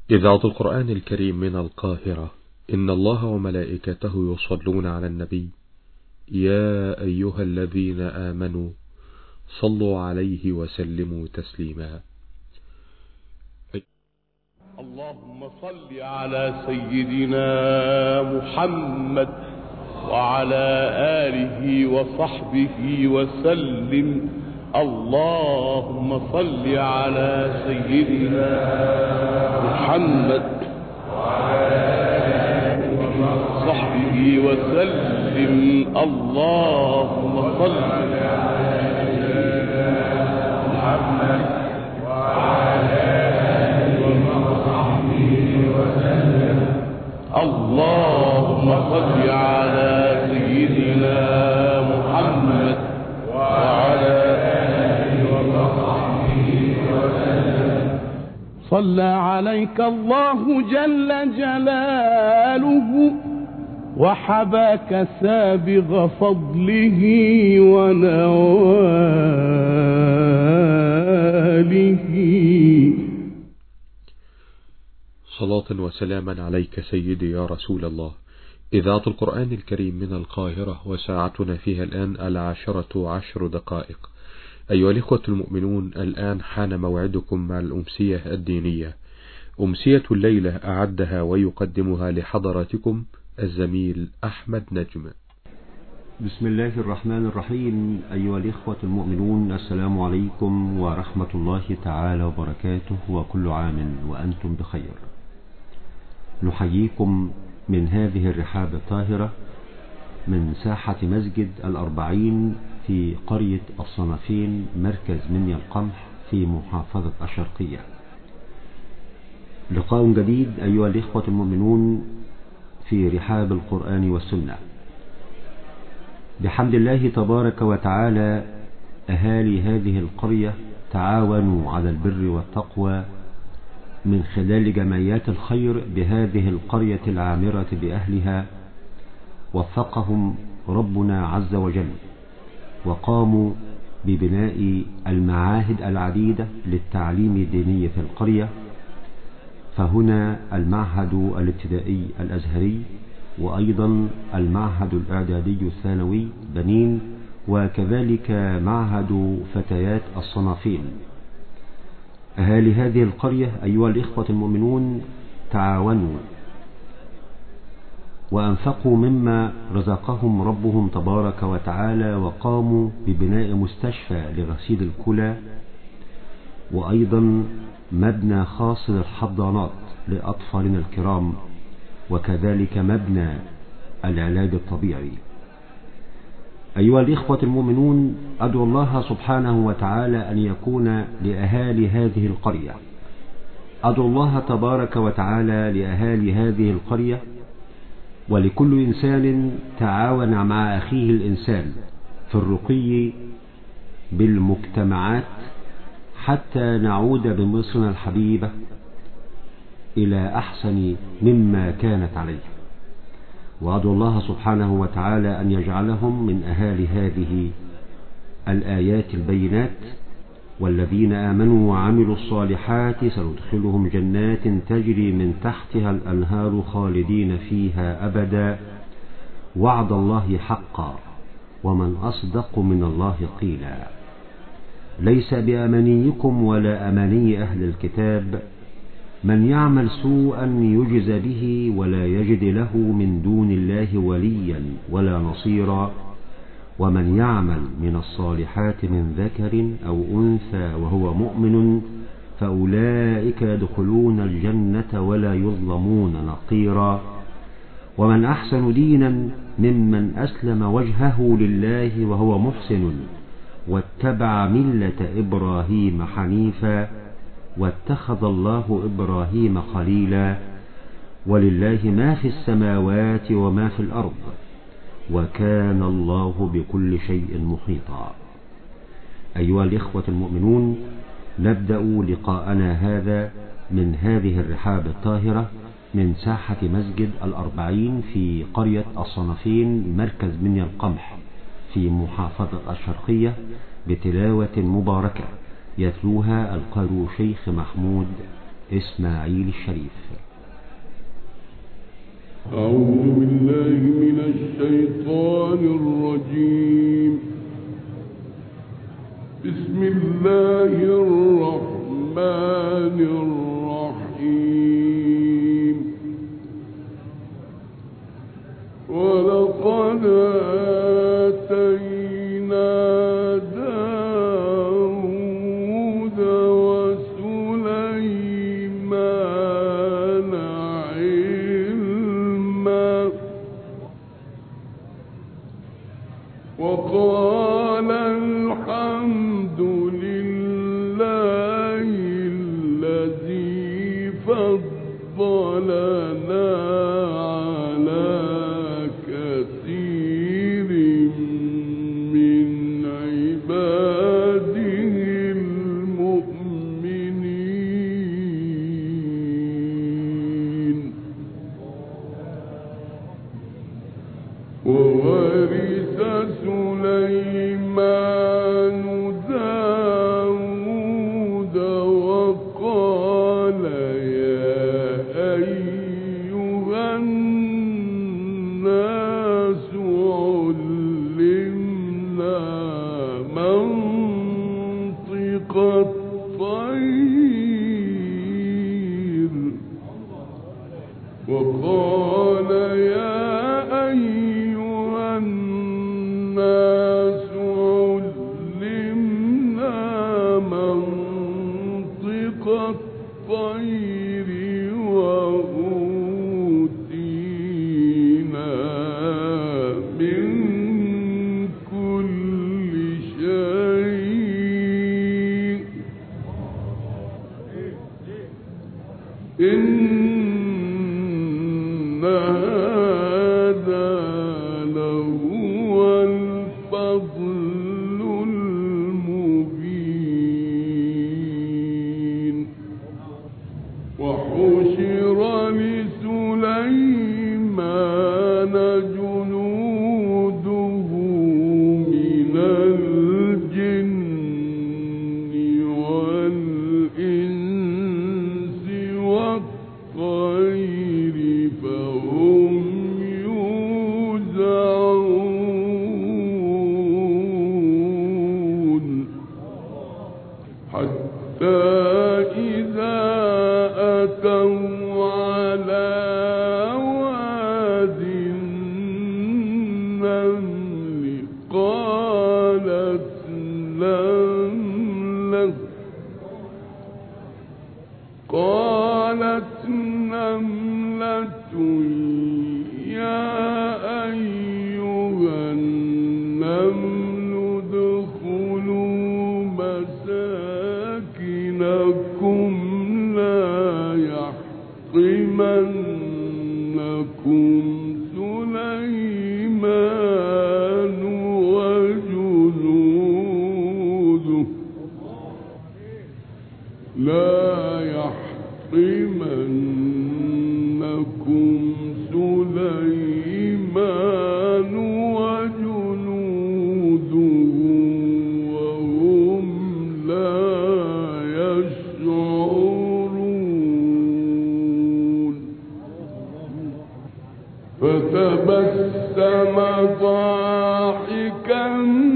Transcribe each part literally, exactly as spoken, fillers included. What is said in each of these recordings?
إذاعة القرآن الكريم من القاهرة. إن الله وملائكته يصلون على النبي. يا أيها الذين آمنوا صلوا عليه وسلموا تسليما. اللهم صل على سيدنا محمد وعلى آله وصحبه وسلم. اللهم صل على سيدنا محمد وعلى آله وصحبه وسلم. اللهم صل على سيدنا محمد وعلى آله وصحبه وسلم. اللهم صل على سيدنا محمد وعلى آله وصحبه وسلم. صلى عليك الله جل جلاله وحباك سابغ فضله ونواله. صلاة وسلاما عليك سيدي يا رسول الله. إذاعة القرآن الكريم من القاهرة، وساعتنا فيها الآن العاشرة عشر دقائق. أيها الإخوة المؤمنون، الآن حان موعدكم مع الأمسية الدينية. أمسية الليلة أعدها ويقدمها لحضراتكم الزميل أحمد نجم. بسم الله الرحمن الرحيم. أيها الإخوة المؤمنون، السلام عليكم ورحمة الله تعالى وبركاته، وكل عام وأنتم بخير. نحييكم من هذه الرحاب الطاهرة من ساحة مسجد الأربعين في قرية الصنافين، مركز منيا القمح في محافظة الشرقية. لقاء جديد أيها الإخوة المؤمنون في رحاب القرآن والسنة. بحمد الله تبارك وتعالى أهالي هذه القرية تعاونوا على البر والتقوى من خلال جمعيات الخير بهذه القرية العامرة بأهلها، وفقهم ربنا عز وجل، وقاموا ببناء المعاهد العديدة للتعليم الديني في القرية. فهنا المعهد الابتدائي الأزهري، وأيضا المعهد الإعدادي الثانوي بنين، وكذلك معهد فتيات الصنافين. أهالي هذه القرية أيها الإخوة المؤمنون تعاونوا وأنفقوا مما رزقهم ربهم تبارك وتعالى، وقاموا ببناء مستشفى لغسيل الكلى، وأيضا مبنى خاص للحضانات لأطفالنا الكرام، وكذلك مبنى العلاج الطبيعي. أيها الإخوة المؤمنون، أدعو الله سبحانه وتعالى أن يكون لأهالي هذه القرية، أدعو الله تبارك وتعالى لأهالي هذه القرية ولكل إنسان تعاون مع أخيه الإنسان في الرقي بالمجتمعات حتى نعود بمصرنا الحبيبة إلى أحسن مما كانت عليه. وأدعو الله سبحانه وتعالى أن يجعلهم من أهالي هذه الآيات البينات. والذين آمنوا وعملوا الصالحات سندخلهم جنات تجري من تحتها الأنهار خالدين فيها أبدا، وعد الله حقا، ومن أصدق من الله قيلا. ليس بأمانيكم ولا أماني أهل الكتاب، من يعمل سوءا يجز به ولا يجد له من دون الله وليا ولا نصيرا، ومن يعمل من الصالحات من ذكر أو أنثى وهو مؤمن فأولئك يدخلون الجنة ولا يظلمون نقيرا. ومن أحسن دينا ممن أسلم وجهه لله وهو محسن واتبع ملة إبراهيم حنيفا واتخذ الله إبراهيم خليلا. ولله ما في السماوات وما في الأرض، وكان الله بكل شيء محيطا. أيها الإخوة المؤمنون، نبدأ لقاءنا هذا من هذه الرحاب الطاهرة من ساحة مسجد الأربعين في قرية الصنافين، مركز منيا القمح في محافظة الشرقية، بتلاوة مباركة يتلوها القارئ شيخ محمود إسماعيل الشريف. أعوذ بالله من الشيطان الرجيم. بسم الله الرحمن الرحيم. ولقد آتينا داود وسليمان علما وقال الحمد لله الذي فضلنا على كثير من عباده المؤمنين. وورث سليمان داود وقال يا أيها الناس علمنا منطق الطير وقال يا أيها الناس علمنا منطق الطير وأوتينا من كل شيء إن هذا لهو الفضل المبين. وحشر لسليمان جنوده من الجن والإنس والطير فهم يوزعون حتى إذا أتوا على واد النمل قالت نملة قالت نملة يا أيها النمل ادخلوا مساكنكم لا يحطمنكم سليمان وجنوده لا يحطمنكم سليمان وجنوده وهم لا يشعرون. فتبسم ضاحكا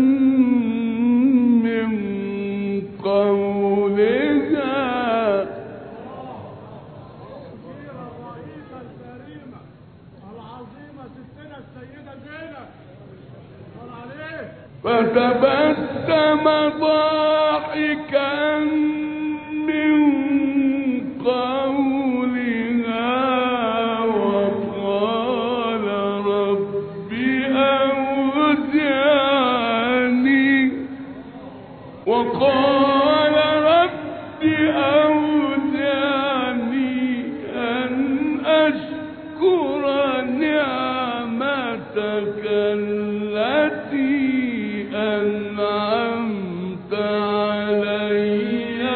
من قولها فتبسم ضاحكا من قولها وقال رب أوزعني وقال رب أوزعني أن أشكر نعمتك التي أنعمت علي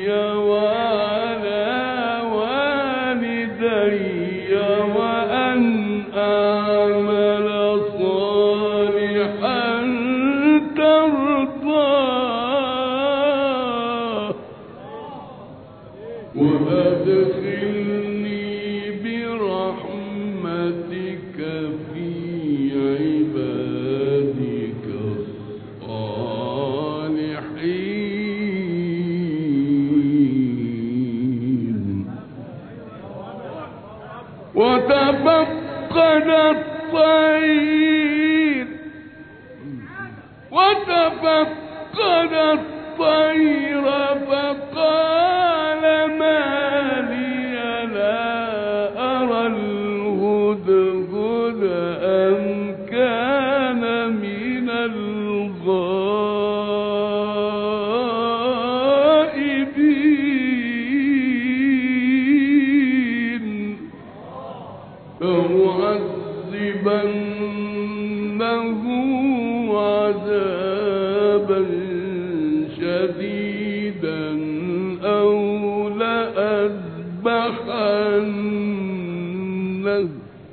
وعلى والدي وأن أعمل صالحا ترضاه وأدخلني برحمتك في عبادك الصالحين. وتفقد الطير وتفقد الطير فقال ما لي لا أرى الهدهد أم كان من الغائبين فأعذبنه عذابا شديدا أو لأذبحنه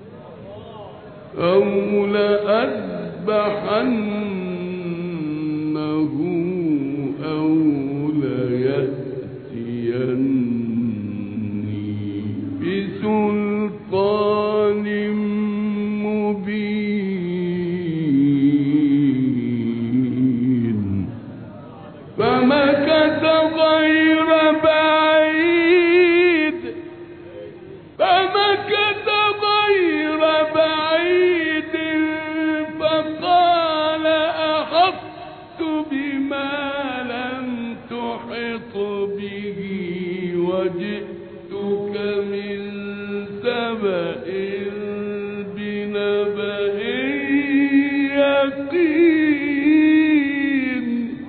أو لأذبحنه أو ليأتيني بسلطان مبين. فمكث غير بعيد فمكث غير بعيد فقال أحطت بما لم تحط به وجئتك من سبأ بنبأ يقين.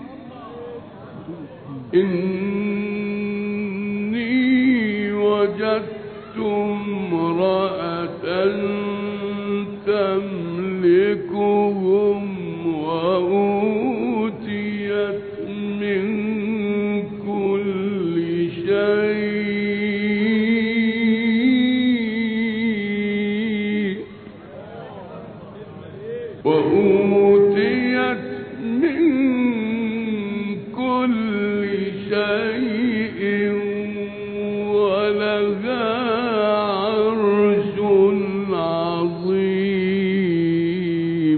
إني وجدت امرأة تملكهم وأوتيت من كل شيء وأوتيت من كل شيء ولها عرش عظيم.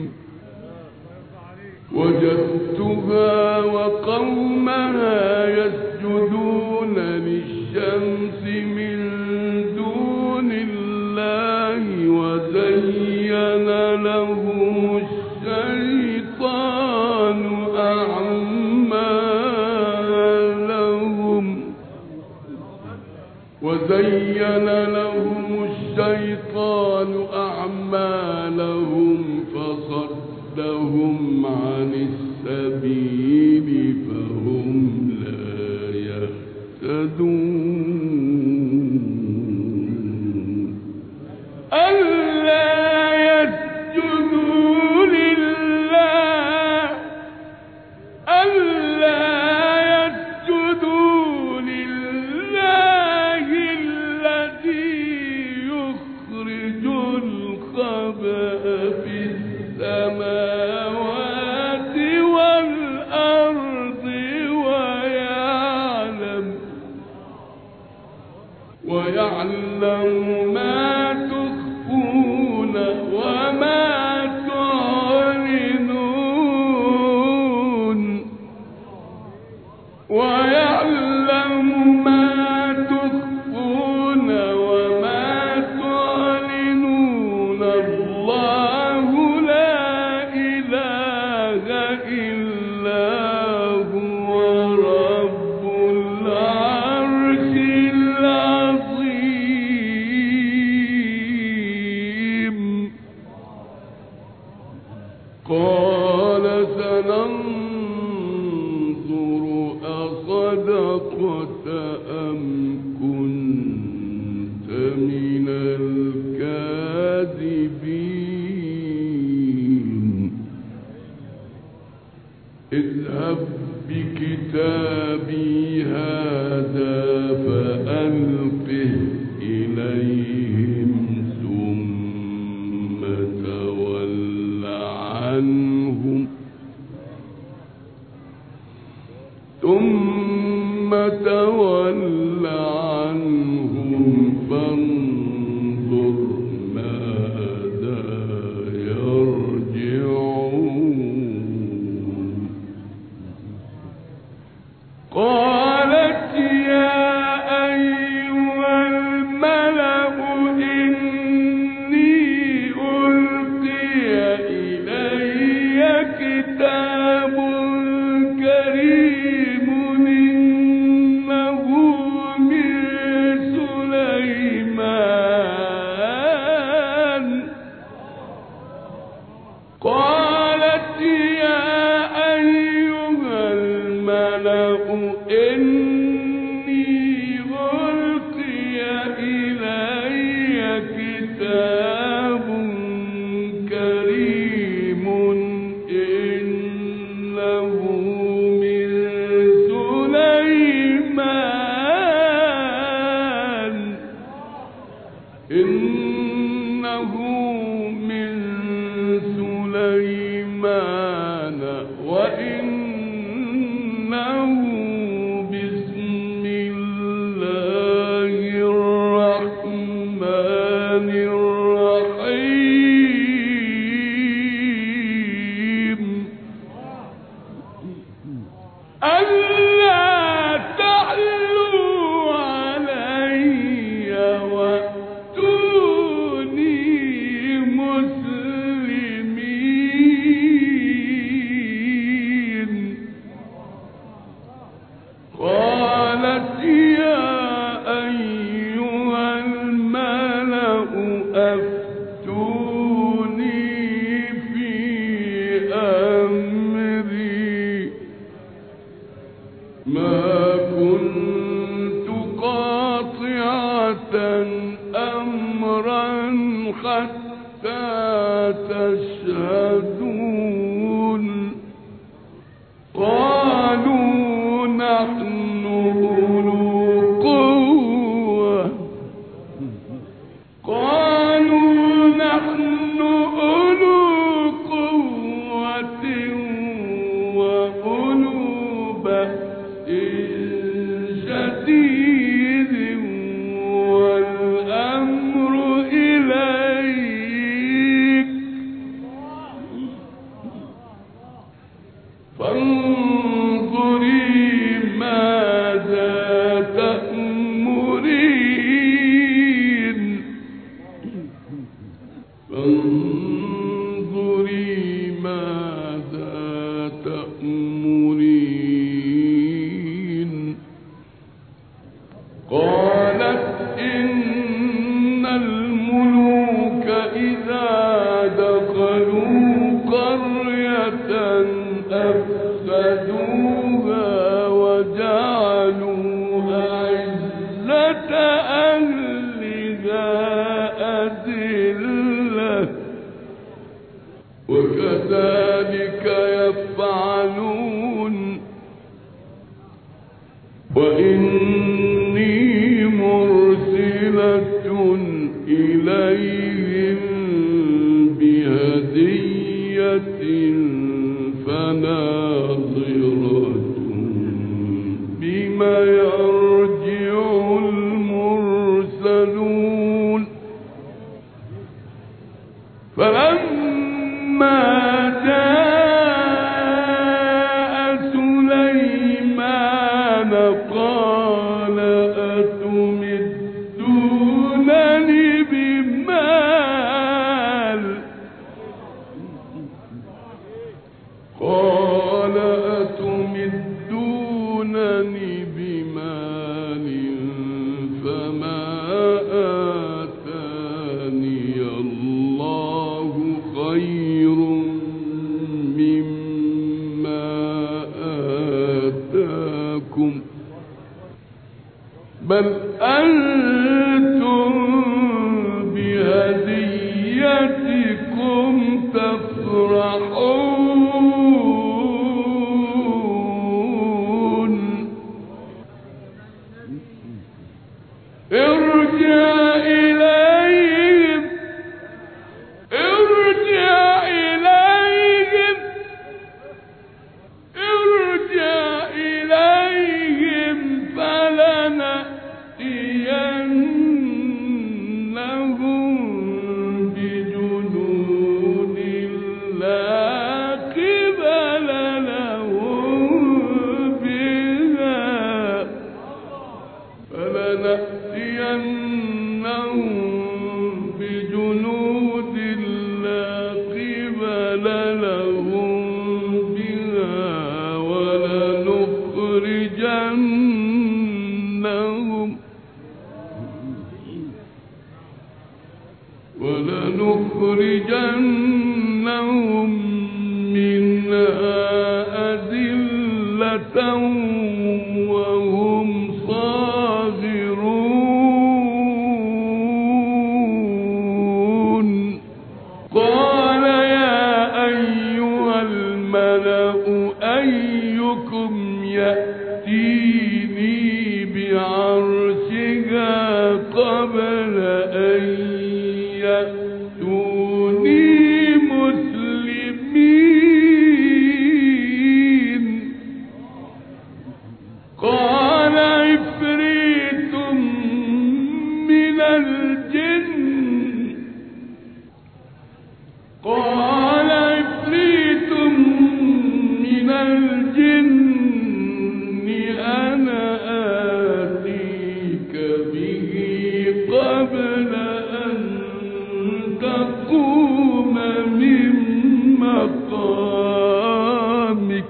وجدتها وقومها يسجدون للشمس من دون الله وزين لهم الشيطان أعمالهم وزين لهم الشيطان أعمالهم فصدهم عن السبيل فهم لا يهتدون. ألا يسجدوا لله ألا يسجدوا لله الذي يخرج الخبأ في السماوات والأرض ويعلم ويعلم ما تخفون وما تعلنون ويعلم ما تخفون وما تعلنون. الله لا إله إلا هو رب العرش العظيم. قال سننظر أصدقت أم كنت من الكاذبين. اذهب بكتابي هذا تول عنهم فانظر ماذا يرجعون. قالت يا أيها الملأ إني ألقي إلي كتاب كريم إنه من سليمان. قالت يا أيها الملأ إني ألقي إلي كتاب كريم إنه من سليمان إنه من سليمان وإنه بسم الله الرحمن الرحيم. ألا تعلوا علي وأتوني مسلمين. قالت يا أيها الملأ أفتوني في أمري ما كنت قاطعة أمرا حتى تشهدون. قالوا نحن أولو قوة قالوا نحن أولو قوة وأولو بأس شديد والأمر إليك فانظري ماذا تأمرين. فانظري ماذا تأمرين. قالت إن الملوك إذا دخلوا قرية أفسدوها وجعلوا أعزة أهلها أذلة وكذلك يفعلون. وإني مرسلة إليهم بهدية فناظرة بما يرجع المرسلون. فلما جاء سليمان قال أتمدونني بمال قال أتمدونني بمال فما آتاني الله خير مما آتاكم بل أنتم بهديتكم تفرحون. ارجع إليهم ارجع إليهم ارجع إليهم فلنأتينهم بجنود لا قبل لهم بها ولنخرجنهم ولنخرجنهم منها أذلة وهم صاغرون. قال يا أيها الملأ أيكم يأتيني بعرشها قبل أن يأتوني مسلمين. قال عفريت من الجن قال عفريت من الجن أنا آتيك به قبل أن تقوم من مقامك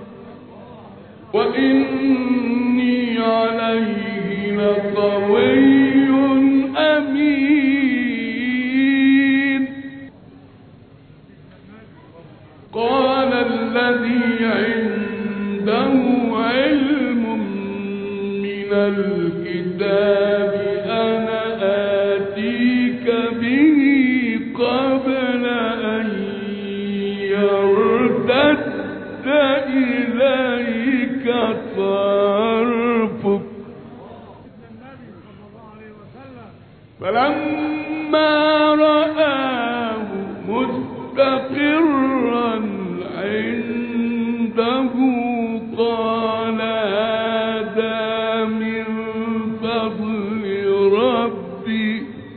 وإني عليه لقوي أمين. قال الذي عنده علم من الكتاب أنا آتيك به قبل أن يرتد إليك طرفك. فلما رآه مستقرا عنده قال هذا من فضل ربي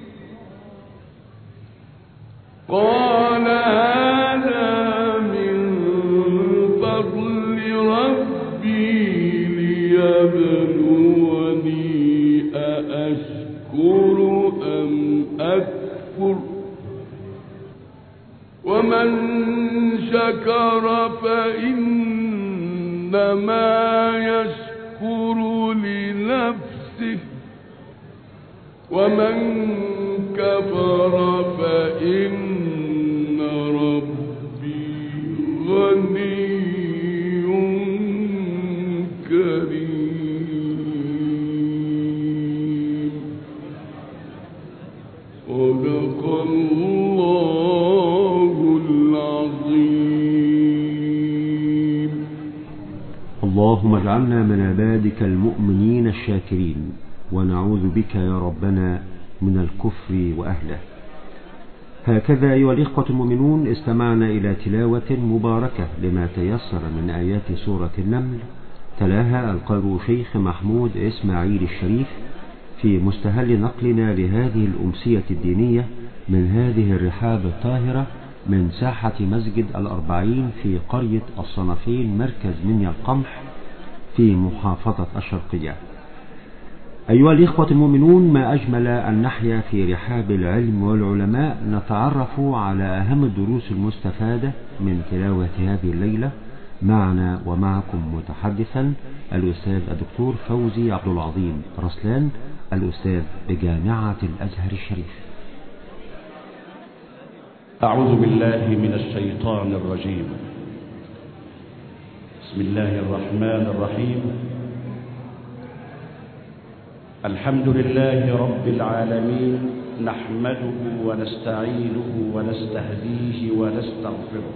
قال هذا من فضل ربي ليبلوني أأشكر أم أكفر ومن شكر فإنما يشكر لنفسه ومن كفر فإن ربي غني كريم. صدق الله العظيم. اللهم اجعلنا من عبادك المؤمنين الشاكرين، ونعوذ بك يا ربنا من الكفر وأهله. هكذا أيها الإخوة المؤمنون استمعنا إلى تلاوة مباركة لما تيسر من آيات سورة النمل، تلاها القارئ شيخ محمود إسماعيل الشريف في مستهل نقلنا لهذه الأمسية الدينية من هذه الرحاب الطاهرة من ساحة مسجد الأربعين في قرية الصنفين مركز منيا القمح في محافظة الشرقية. أيها الإخوة المؤمنون، ما أجمل أن نحيا في رحاب العلم والعلماء نتعرف على أهم الدروس المستفادة من تلاوة هذه الليلة. معنا ومعكم متحدثا الأستاذ الدكتور فوزي عبد العظيم رسلان، الأستاذ بجامعة الأزهر الشريف. أعوذ بالله من الشيطان الرجيم. بسم الله الرحمن الرحيم. الحمد لله رب العالمين، نحمده ونستعينه ونستهديه ونستغفره،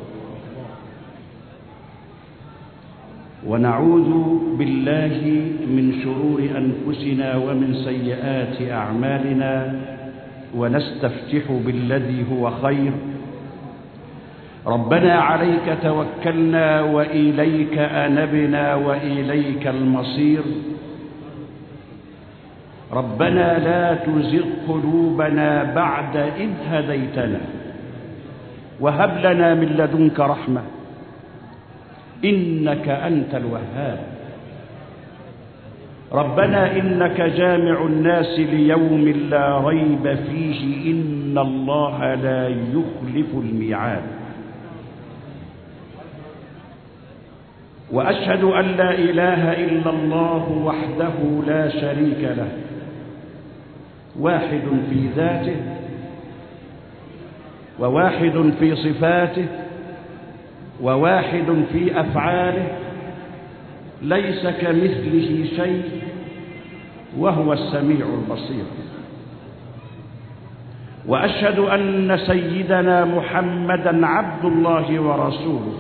ونعوذ بالله من شرور أنفسنا ومن سيئات أعمالنا، ونستفتح بالذي هو خير. ربنا عليك توكلنا وإليك أنبنا وإليك المصير. ربنا لا تزغ قلوبنا بعد إذ هديتنا وهب لنا من لدنك رحمة إنك أنت الوهاب. ربنا إنك جامع الناس ليوم لا ريب فيه إن الله لا يخلف الميعاد. وأشهد أن لا إله إلا الله وحده لا شريك له، واحد في ذاته وواحد في صفاته وواحد في أفعاله، ليس كمثله شيء وهو السميع البصير. وأشهد أن سيدنا محمدًا عبد الله ورسوله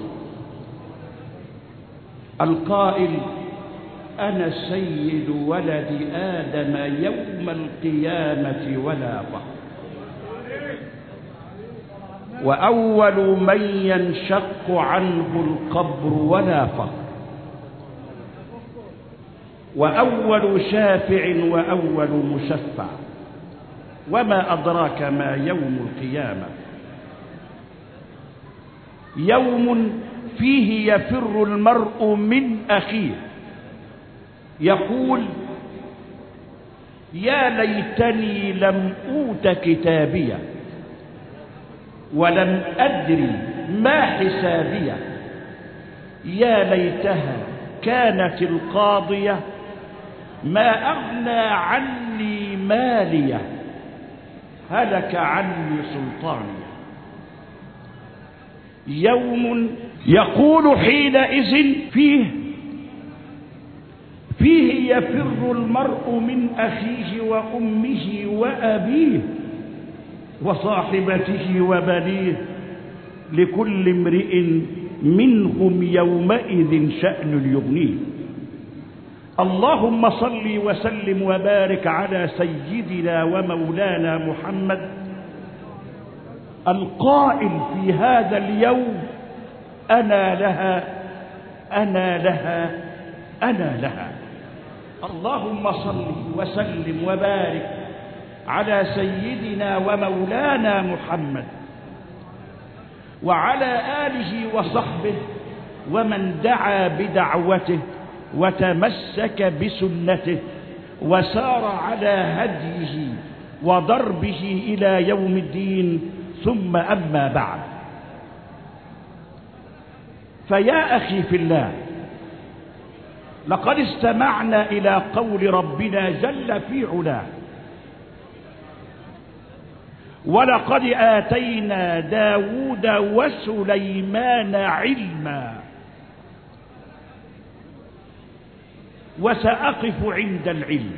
القائل: أنا سيد ولد آدم يوم القيامة ولا فخر، وأول من ينشق عنه القبر ولا فخر، وأول شافع وأول مشفع. وما أدراك ما يوم القيامة؟ يوم فيه يفر المرء من أخيه، يقول: يا ليتني لم أوت كتابيه ولم أدري ما حسابيه، يا ليتها كانت القاضية ما أغنى عني ماليه، هلك عني سلطاني. يوم يقول حينئذ فيه فيه يفر المرء من أخيه وأمه وأبيه وصاحبته وبنيه، لكل امرئ منهم يومئذ شأن يغنيه. اللهم صل وسلم وبارك على سيدنا ومولانا محمد القائل في هذا اليوم: أنا لها أنا لها أنا لها. اللهم صل وسلم وبارك على سيدنا ومولانا محمد وعلى آله وصحبه ومن دعا بدعوته وتمسك بسنته وسار على هديه وضربه إلى يوم الدين. ثم أما بعد، فيا أخي في الله، لقد استمعنا إلى قول ربنا جل في علاه: ولقد آتينا داود وسليمان علما. وسأقف عند العلم.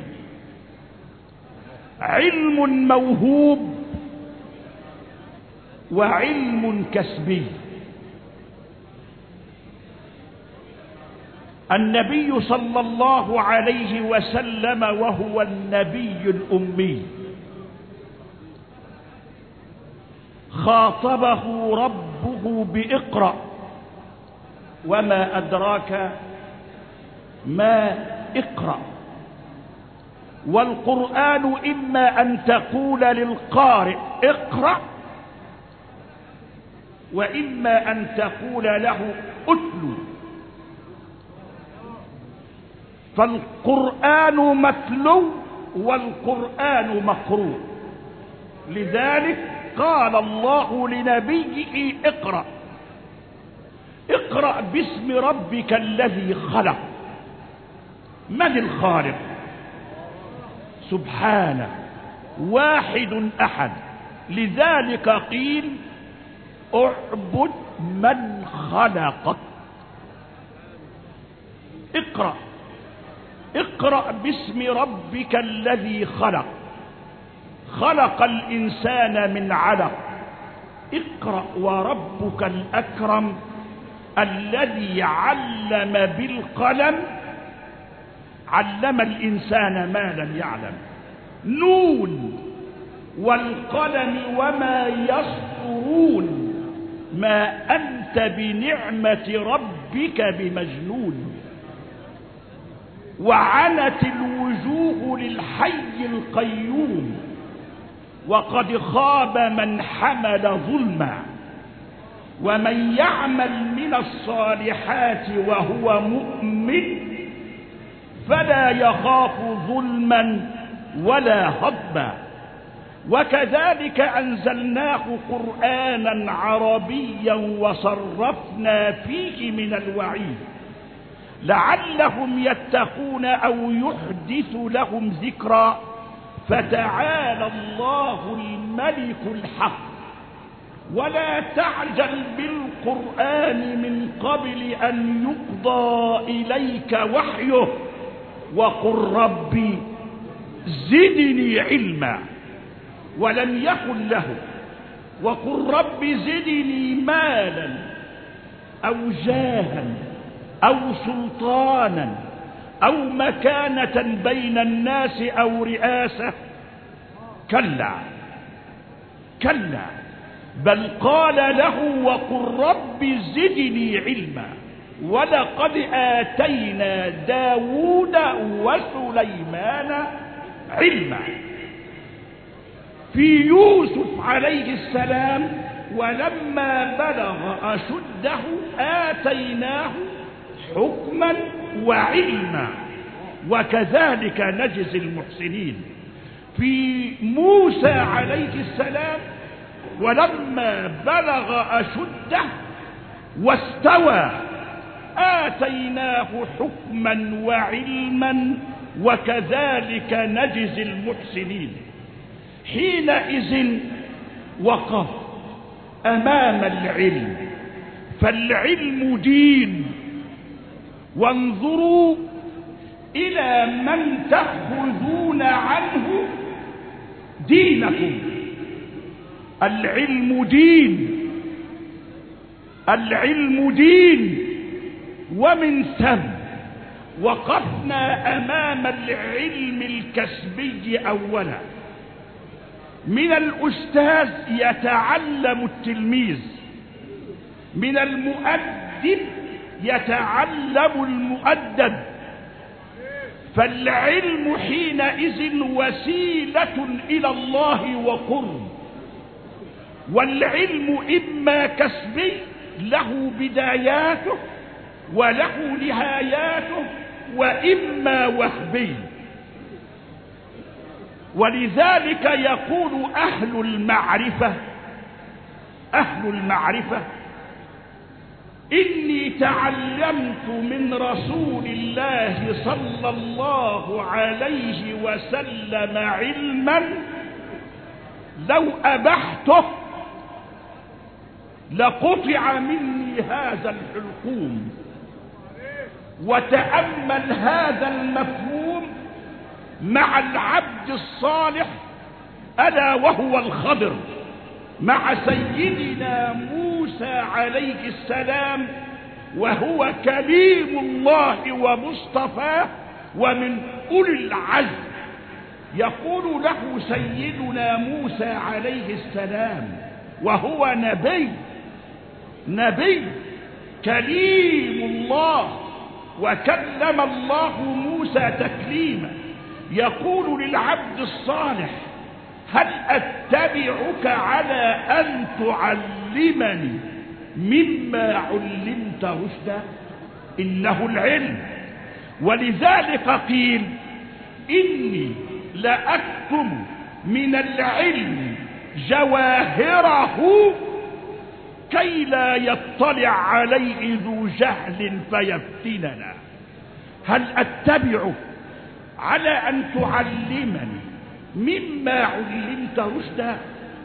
علم موهوب وعلم كسبي. النبي صلى الله عليه وسلم وهو النبي الأمي خاطبه ربه بإقرأ، وما أدراك ما اقرأ. والقرآن إما أن تقول للقارئ اقرأ، وإما أن تقول له اتلو. فالقرآن متلو والقرآن مقروء، لذلك قال الله لنبيه اقرأ. اقرأ باسم ربك الذي خلق. من الخالق؟ سبحانه، واحد أحد. لذلك قيل اعبد من خلقك. اقرأ اقرأ باسم ربك الذي خلق. خلق الإنسان من علق. اقرأ وربك الأكرم الذي علم بالقلم، علم الإنسان ما لم يعلم. نون والقلم وما يسطرون، ما أنت بنعمة ربك بمجنون. وعنت الوجوه للحي القيوم، وقد خاب من حمل ظلما. ومن يعمل من الصالحات وهو مؤمن فلا يخاف ظلما ولا هضما. وكذلك أنزلناه قرآنا عربيا وصرفنا فيه من الوعيد لعلهم يتقون أو يحدث لهم ذكرا. فتعالى الله الملك الحق. ولا تعجل بالقرآن من قبل أن يقضى إليك وحيه وقل ربي زدني علما. ولم يقل له وقل رب زدني مالا أو جاها أو سلطانا أو مكانة بين الناس أو رئاسة. كلا كلا، بل قال له وقل رب زدني علما. ولقد آتينا داود وسليمان علما. في يوسف عليه السلام ولما بلغ أشده آتيناه حكما وعلما وكذلك نجزي المحسنين. في موسى عليه السلام ولما بلغ أشده واستوى آتيناه حكما وعلما وكذلك نجزي المحسنين. حينئذ وقف أمام العلم، فالعلم دين. وانظروا إلى من تأخذون عنه دينكم. العلم دين، العلم دين. ومن ثم وقفنا أمام العلم الكسبي أولا. من الأستاذ يتعلم التلميذ، من المؤدب يتعلم المؤدب. فالعلم حينئذ وسيلة إلى الله وقرب. والعلم إما كسبي له بداياته وله نهاياته، وإما وهبي. ولذلك يقول أهل المعرفة أهل المعرفة إني تعلمت من رسول الله صلى الله عليه وسلم علما لو أبحته لقطع مني هذا الحلقوم. وتأمل هذا المفهوم مع العبد الصالح ألا وهو الخضر مع سيدنا موسى عليه السلام، وهو كليم الله ومصطفاه ومن أولي العزم. يقول له سيدنا موسى عليه السلام وهو نبي نبي كليم الله وكلم الله موسى تكليما، يقول للعبد الصالح هل أتبعك على أن تعلمني مما علمت رشدا؟ إنه العلم. ولذلك قيل إني لأكتم من العلم جواهره كي لا يطلع عليه ذو جهل فيفتننا. هل أتبعك على أن تعلمني مما علمت رشدا؟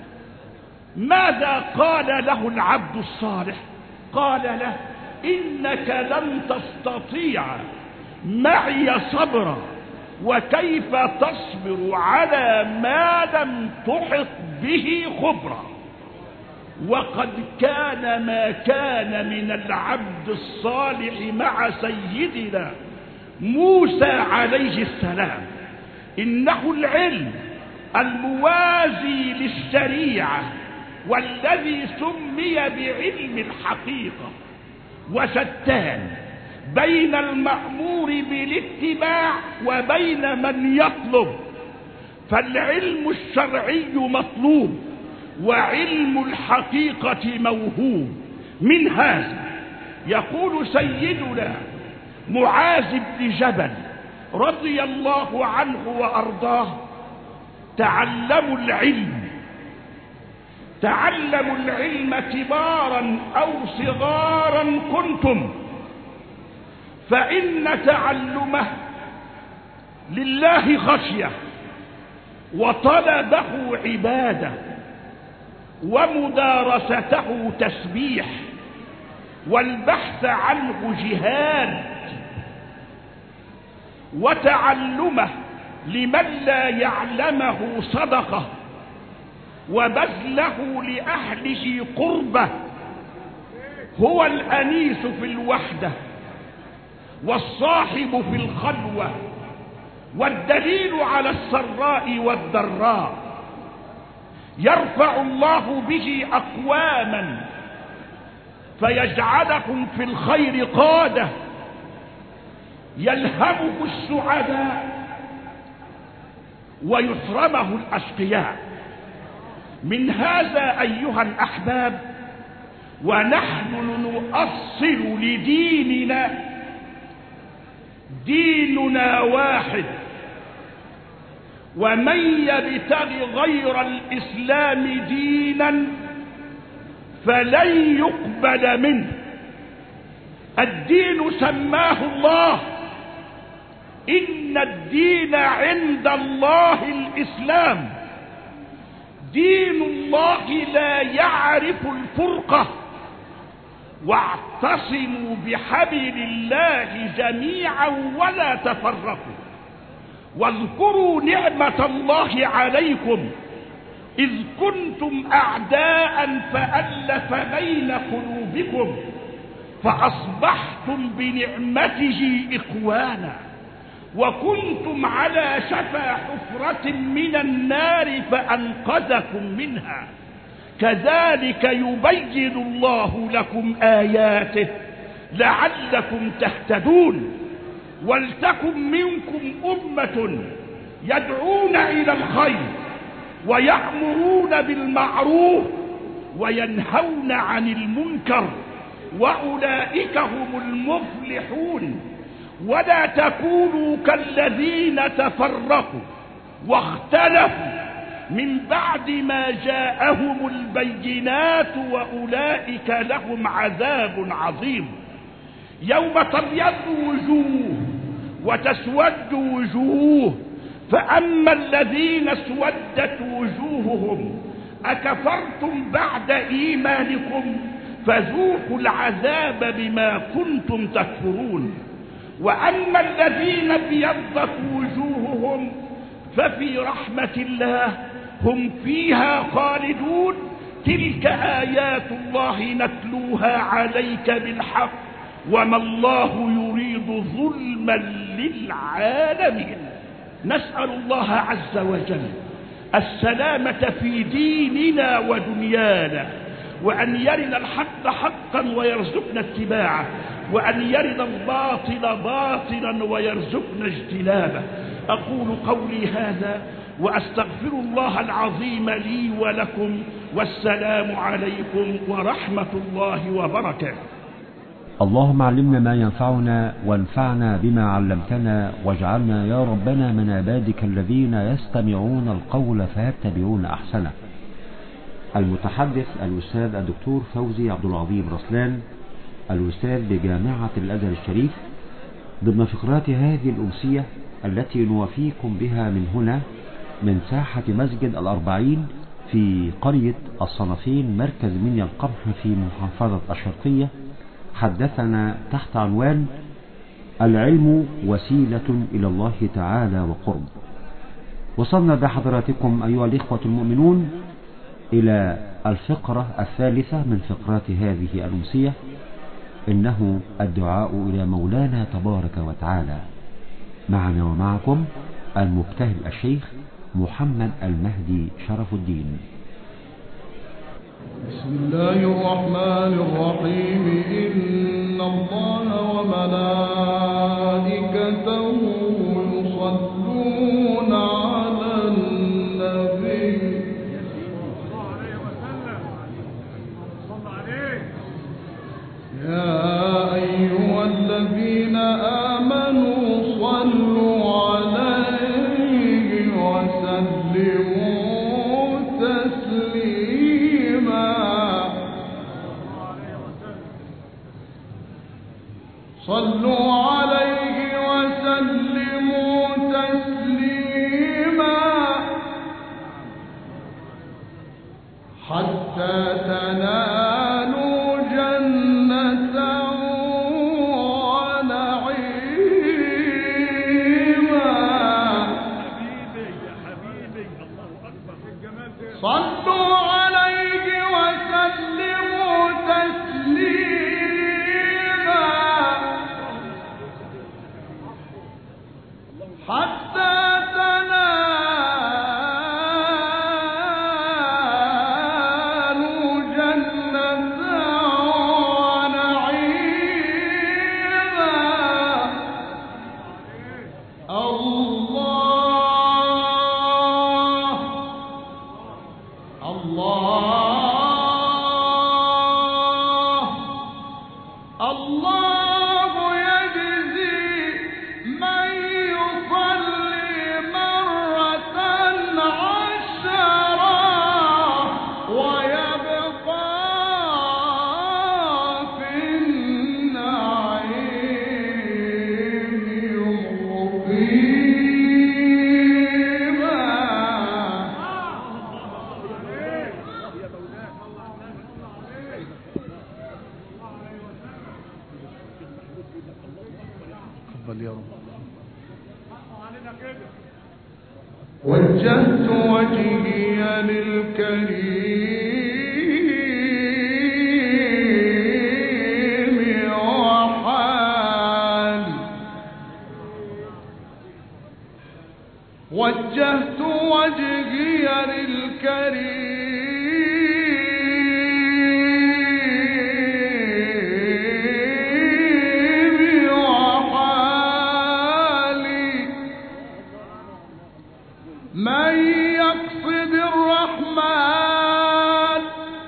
ماذا قال له العبد الصالح؟ قال له إنك لن تستطيع معي صبرا، وكيف تصبر على ما لم تحط به خبرا. وقد كان ما كان من العبد الصالح مع سيدنا موسى عليه السلام. إنه العلم الموازي للشريعة والذي سمي بعلم الحقيقة، وشتان بين المأمور بالاتباع وبين من يطلب. فالعلم الشرعي مطلوب وعلم الحقيقة موهوب. من هذا يقول سيدنا معاذ بن جبل رضي الله عنه وأرضاه: تعلموا العلم، تعلموا العلم كبارا أو صغارا كنتم، فإن تعلمه لله خشية، وطلبه عبادة، ومدارسته تسبيح، والبحث عنه جهاد، وتعلمه لمن لا يعلمه صدقة، وبذله لأهله قربة. هو الأنيس في الوحدة، والصاحب في الخلوة، والدليل على السراء والضراء. يرفع الله به أقواما فيجعلهم في الخير قادة، يلهمه السعداء ويحرمه الأشقياء. من هذا أيها الأحباب ونحن نؤصل لديننا، ديننا واحد، ومن يبتغي غير الإسلام دينا فلن يقبل منه. الدين سماه الله: إن الدين عند الله الإسلام. دين الله لا يعرف الفرقة. واعتصموا بحبل الله جميعا ولا تفرقوا. واذكروا نعمة الله عليكم إذ كنتم أعداء فألف بين قلوبكم فأصبحتم بنعمته إخوانا، وكنتم على شفا حفرة من النار فأنقذكم منها. كذلك يبين الله لكم آياته لعلكم تهتدون. ولتكن منكم أمة يدعون إلى الخير ويأمرون بالمعروف وينهون عن المنكر، وأولئك هم المفلحون. ولا تكونوا كالذين تفرقوا واختلفوا من بعد ما جاءهم البينات، وأولئك لهم عذاب عظيم. يوم تبيض وجوه وتسود وجوه، فأما الذين اسودت وجوههم أكفرتم بعد إيمانكم فذوقوا العذاب بما كنتم تكفرون. وأما الذين ابيضت وجوههم ففي رحمة الله هم فيها خالدون. تلك آيات الله نتلوها عليك بالحق، وما الله يريد ظلما للعالمين. نسأل الله عز وجل السلامة في ديننا ودنيانا، وأن يرنا الحق حقا ويرزقنا اتباعه، وأن يرنا الباطل باطلا ويرزقنا اجتنابه. أقول قولي هذا وأستغفر الله العظيم لي ولكم، والسلام عليكم ورحمة الله وبركاته. اللهم علمنا ما ينفعنا وانفعنا بما علمتنا، واجعلنا يا ربنا من عبادك الذين يستمعون القول فيتبعون أحسنه. المتحدث الأستاذ الدكتور فوزي عبد العظيم رسلان، الأستاذ بجامعة الأزهر الشريف، ضمن فقرات هذه الأمسية التي نوافيكم بها من هنا من ساحة مسجد الأربعين في قرية الصنفين مركز منيا القمح في محافظة الشرقية. حدثنا تحت عنوان العلم وسيلة إلى الله تعالى وقرب. وصلنا بحضراتكم أيها الإخوة المؤمنون إلى الفقرة الثالثة من فقرات هذه الأمسية، إنه الدعاء إلى مولانا تبارك وتعالى. معنا ومعكم المبتهل الشيخ محمد المهدي شرف الدين. بسم الله الرحمن الرحيم. إن الله وملائكته يصلون على النبي يا أيها الذين آمنوا صلوا وسلموا تسليما صلوا عليه وسلموا تسليما حتى تنالوا جنة ونعيما صلوا عليه وسلموا تسليما حتى تنالوا جنة ونعيما الله الله الله يجزي من يصلي مرة عشرة ويبقى في النعيم مقيما تقبل يا رب. وجهت وجهي للكريم وحالي وجهت وجهي للكريم وحالي من يقصد الرحمن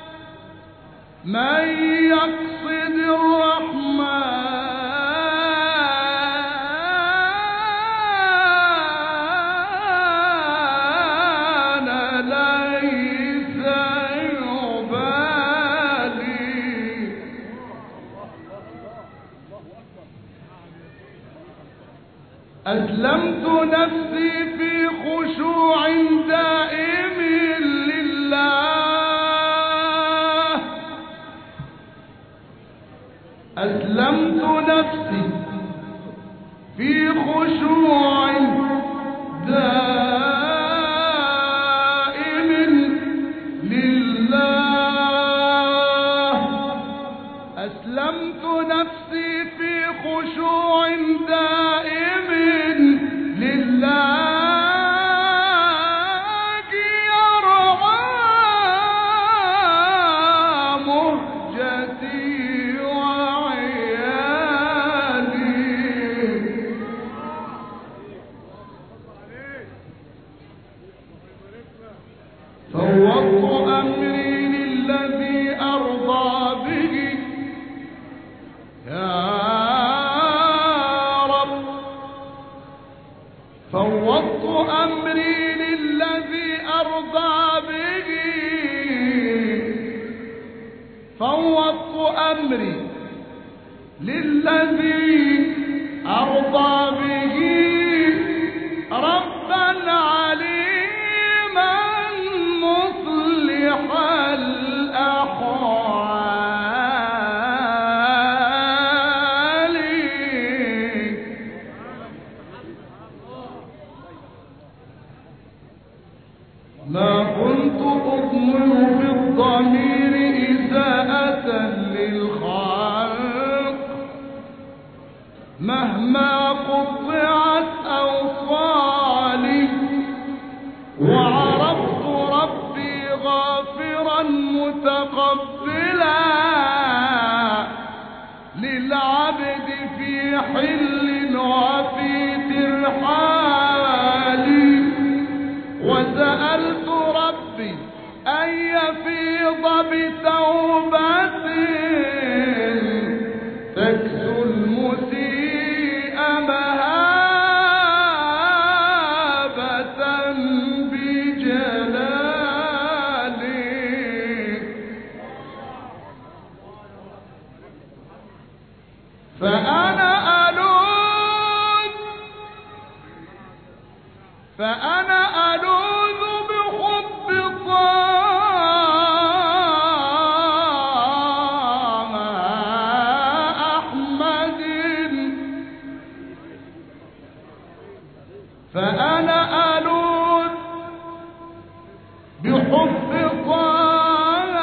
من يقصد الرحمن ليس يبالي أسلمت نفسي في خشوع دائم لله أسلمت نفسي في خشوع دائم لله أسلمت نفسي في خشوع دائم لله يرعى مهجتي وعيالي فوضت أمري للذي أرضى به يا فوضت أمري للذي أرضى به فوضت أمري للذي أرضى به ربا عليما مصلح الأحوال ما كنت أضمر في الضمير إساءة للخلق مهما قطعت أوصالي وعرفت ربي غافرا متقبلا للعبد في حل وفي ترحال وسألت ربي أن يفيض بتوبة تكسو المسيء مهابة بي بحب طه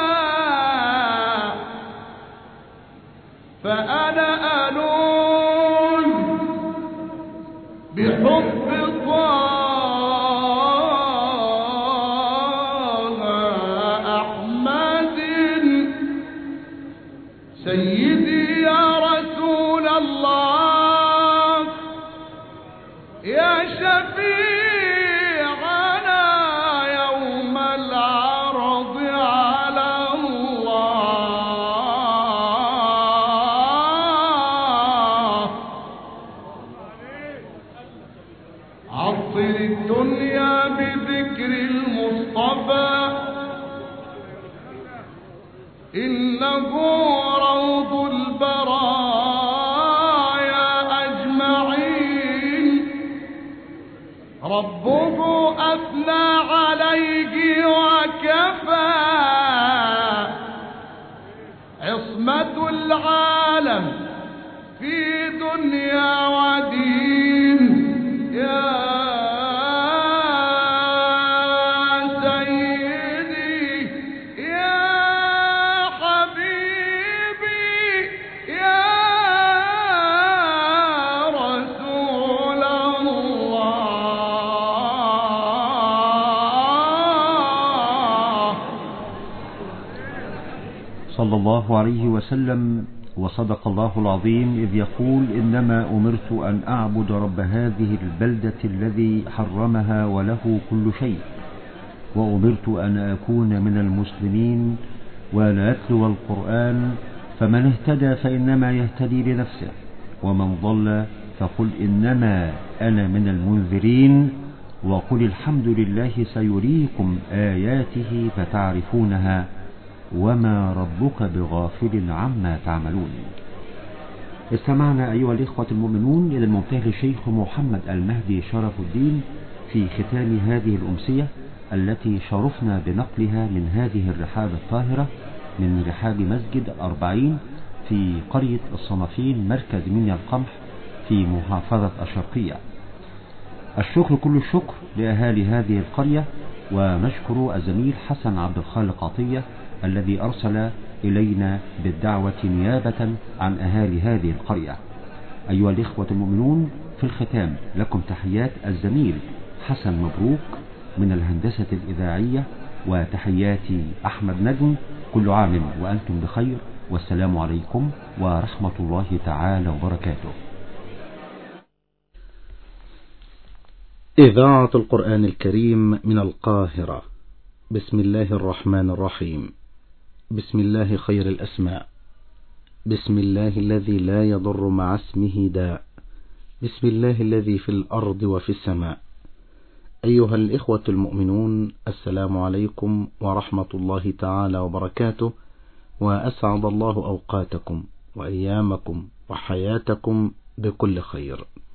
فأنا ألون بحب طه أحمد سيدي يا رسول الله يا شفيعنا يوم العرض على الله عطر الدنيا بذكر المصطفى إنه روض البرايا أجمعين ربه أثنى عليه وكفى عصمة العالم في دنيا ودين يا صلى الله عليه وسلم. وصدق الله العظيم إذ يقول إنما أمرت أن أعبد رب هذه البلدة الذي حرمها وله كل شيء وأمرت أن أكون من المسلمين وأن أتلو القرآن فمن اهتدى فإنما يهتدي لنفسه ومن ضل فقل إنما أنا من المنذرين وقل الحمد لله سيريكم آياته فتعرفونها وما ربك بغافل عما تعملون. استمعنا أيها الإخوة المؤمنون إلى المبتهل الشيخ محمد المهدي شرف الدين في ختام هذه الأمسية التي شرفنا بنقلها من هذه الرحاب الطاهرة من رحاب مسجد أربعين في قرية الصنافين مركز منيا القمح في محافظة الشرقية. الشكر كل الشكر لأهالي هذه القرية ونشكر الزميل حسن عبد الخالق عطية الذي أرسل إلينا بالدعوة نيابة عن أهالي هذه القرية. أيها الإخوة المؤمنون في الختام لكم تحيات الزميل حسن مبروك من الهندسة الإذاعية وتحياتي أحمد نجم. كل عام وأنتم بخير والسلام عليكم ورحمة الله تعالى وبركاته. إذاعة القرآن الكريم من القاهرة. بسم الله الرحمن الرحيم. بسم الله خير الأسماء. بسم الله الذي لا يضر مع اسمه داء. بسم الله الذي في الأرض وفي السماء. أيها الإخوة المؤمنون السلام عليكم ورحمة الله تعالى وبركاته وأسعد الله أوقاتكم وأيامكم وحياتكم بكل خير.